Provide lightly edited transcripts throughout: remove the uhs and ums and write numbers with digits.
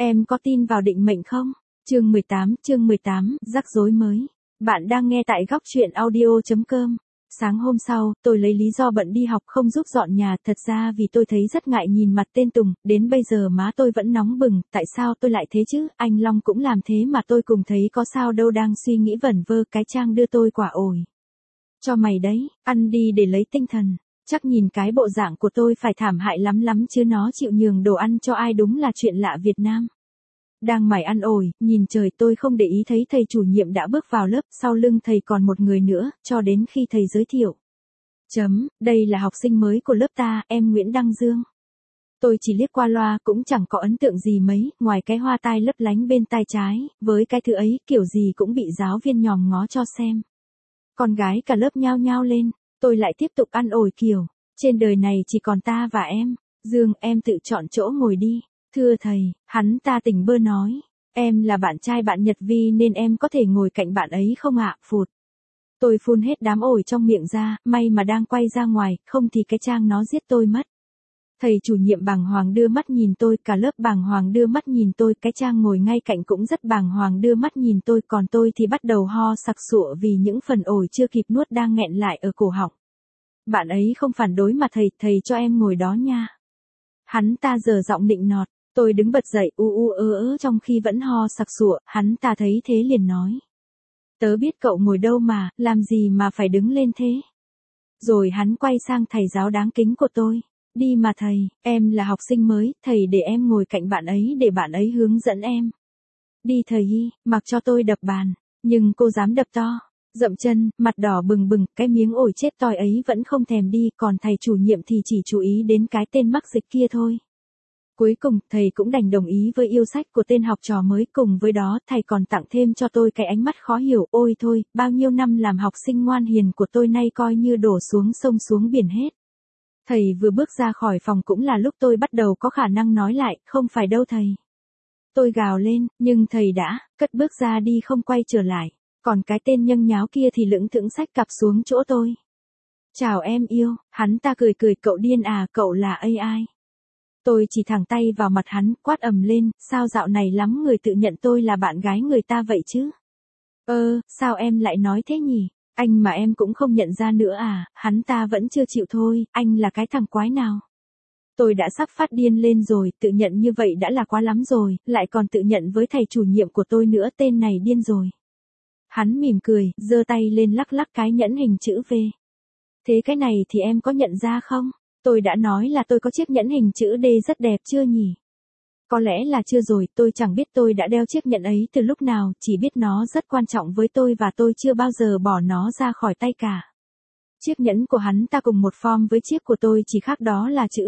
Em có tin vào định mệnh không? Chương 18, rắc rối mới. Bạn đang nghe tại góc truyện audio.com. Sáng hôm sau, tôi lấy lý do bận đi học không giúp dọn nhà, thật ra vì tôi thấy rất ngại nhìn mặt tên Tùng, đến bây giờ má tôi vẫn nóng bừng, tại sao tôi lại thế chứ, anh Long cũng làm thế mà tôi cùng thấy có sao đâu, đang suy nghĩ vẩn vơ, cái Trang đưa tôi quả ổi. Cho mày đấy, ăn đi để lấy tinh thần, chắc nhìn cái bộ dạng của tôi phải thảm hại lắm lắm chứ nó chịu nhường đồ ăn cho ai, đúng là chuyện lạ Việt Nam. Đang mải ăn ổi, nhìn trời, tôi không để ý thấy thầy chủ nhiệm đã bước vào lớp, sau lưng thầy còn một người nữa, cho đến khi thầy giới thiệu. Đây là học sinh mới của lớp ta, em Nguyễn Đăng Dương. Tôi chỉ liếc qua loa, cũng chẳng có ấn tượng gì mấy, ngoài cái hoa tai lấp lánh bên tai trái, với cái thứ ấy, kiểu gì cũng bị giáo viên nhòm ngó cho xem. Con gái cả lớp nhao nhao lên, tôi lại tiếp tục ăn ổi kiểu, trên đời này chỉ còn ta và em, Dương, em tự chọn chỗ ngồi đi. Thưa thầy, hắn ta tỉnh bơ nói, em là bạn trai bạn Nhật Vi nên em có thể ngồi cạnh bạn ấy không ạ, phụt. Tôi phun hết đám ổi trong miệng ra, may mà đang quay ra ngoài, không thì cái Trang nó giết tôi mất. Thầy chủ nhiệm bàng hoàng đưa mắt nhìn tôi, cả lớp bàng hoàng đưa mắt nhìn tôi, cái Trang ngồi ngay cạnh cũng rất bàng hoàng đưa mắt nhìn tôi, còn tôi thì bắt đầu ho sặc sụa vì những phần ổi chưa kịp nuốt đang nghẹn lại ở cổ họng. Bạn ấy không phản đối mà thầy cho em ngồi đó nha. Hắn ta giở giọng nịnh nọt. Tôi đứng bật dậy trong khi vẫn ho sặc sụa, hắn ta thấy thế liền nói. Tớ biết cậu ngồi đâu mà, làm gì mà phải đứng lên thế. Rồi hắn quay sang thầy giáo đáng kính của tôi. Đi mà thầy, em là học sinh mới, thầy để em ngồi cạnh bạn ấy để bạn ấy hướng dẫn em. Đi thầy y, mặc cho tôi đập bàn, nhưng cô dám đập to. Dậm chân, mặt đỏ bừng bừng, cái miếng ổi chết toi ấy vẫn không thèm đi, còn thầy chủ nhiệm thì chỉ chú ý đến cái tên mắc dịch kia thôi. Cuối cùng, thầy cũng đành đồng ý với yêu sách của tên học trò mới, cùng với đó, thầy còn tặng thêm cho tôi cái ánh mắt khó hiểu, ôi thôi, bao nhiêu năm làm học sinh ngoan hiền của tôi nay coi như đổ xuống sông xuống biển hết. Thầy vừa bước ra khỏi phòng cũng là lúc tôi bắt đầu có khả năng nói lại, không phải đâu thầy. Tôi gào lên, nhưng thầy đã, cất bước ra đi không quay trở lại, còn cái tên nhâng nháo kia thì lững thững xách cặp xuống chỗ tôi. Chào em yêu, hắn ta cười cười, cậu điên à, cậu là AI. Tôi chỉ thẳng tay vào mặt hắn, quát ầm lên, sao dạo này lắm người tự nhận tôi là bạn gái người ta vậy chứ? Sao em lại nói thế nhỉ? Anh mà em cũng không nhận ra nữa à? Hắn ta vẫn chưa chịu thôi, anh là cái thằng quái nào? Tôi đã sắp phát điên lên rồi, tự nhận như vậy đã là quá lắm rồi, lại còn tự nhận với thầy chủ nhiệm của tôi nữa, tên này điên rồi. Hắn mỉm cười, giơ tay lên lắc lắc cái nhẫn hình chữ V. Thế cái này thì em có nhận ra không? Tôi đã nói là tôi có chiếc nhẫn hình chữ D rất đẹp chưa nhỉ? Có lẽ là chưa rồi, tôi chẳng biết tôi đã đeo chiếc nhẫn ấy từ lúc nào, chỉ biết nó rất quan trọng với tôi và tôi chưa bao giờ bỏ nó ra khỏi tay cả. Chiếc nhẫn của hắn ta cùng một form với chiếc của tôi, chỉ khác đó là chữ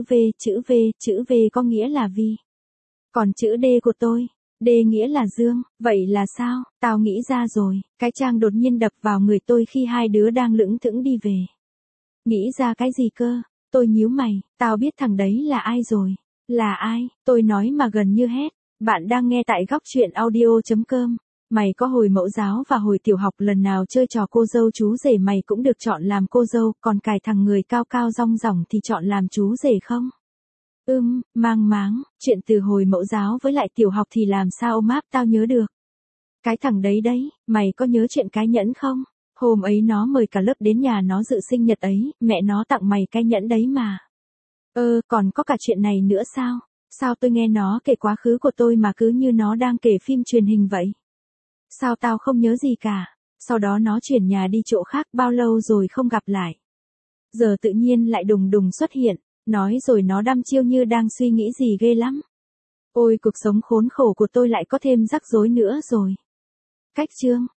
V có nghĩa là Vi. Còn chữ D của tôi, D nghĩa là Dương, vậy là sao? Tao nghĩ ra rồi, cái Trang đột nhiên đập vào người tôi khi hai đứa đang lững thững đi về. Nghĩ ra cái gì cơ? Tôi nhíu mày, tao biết thằng đấy là ai rồi. Là ai? Tôi nói mà gần như hét. Bạn đang nghe tại góc truyện audio.com. Mày có hồi mẫu giáo và hồi tiểu học lần nào chơi trò cô dâu chú rể mày cũng được chọn làm cô dâu, còn cài thằng người cao cao rong ròng thì chọn làm chú rể không? Mang máng, chuyện từ hồi mẫu giáo với lại tiểu học thì làm sao ôm áp tao nhớ được. Cái thằng đấy, mày có nhớ chuyện cái nhẫn không? Hôm ấy nó mời cả lớp đến nhà nó dự sinh nhật ấy, mẹ nó tặng mày cái nhẫn đấy mà. Còn có cả chuyện này nữa sao? Sao tôi nghe nó kể quá khứ của tôi mà cứ như nó đang kể phim truyền hình vậy? Sao tao không nhớ gì cả? Sau đó nó chuyển nhà đi chỗ khác, bao lâu rồi không gặp lại. Giờ tự nhiên lại đùng đùng xuất hiện, nói rồi nó đăm chiêu như đang suy nghĩ gì ghê lắm. Ôi cuộc sống khốn khổ của tôi lại có thêm rắc rối nữa rồi. Cách chương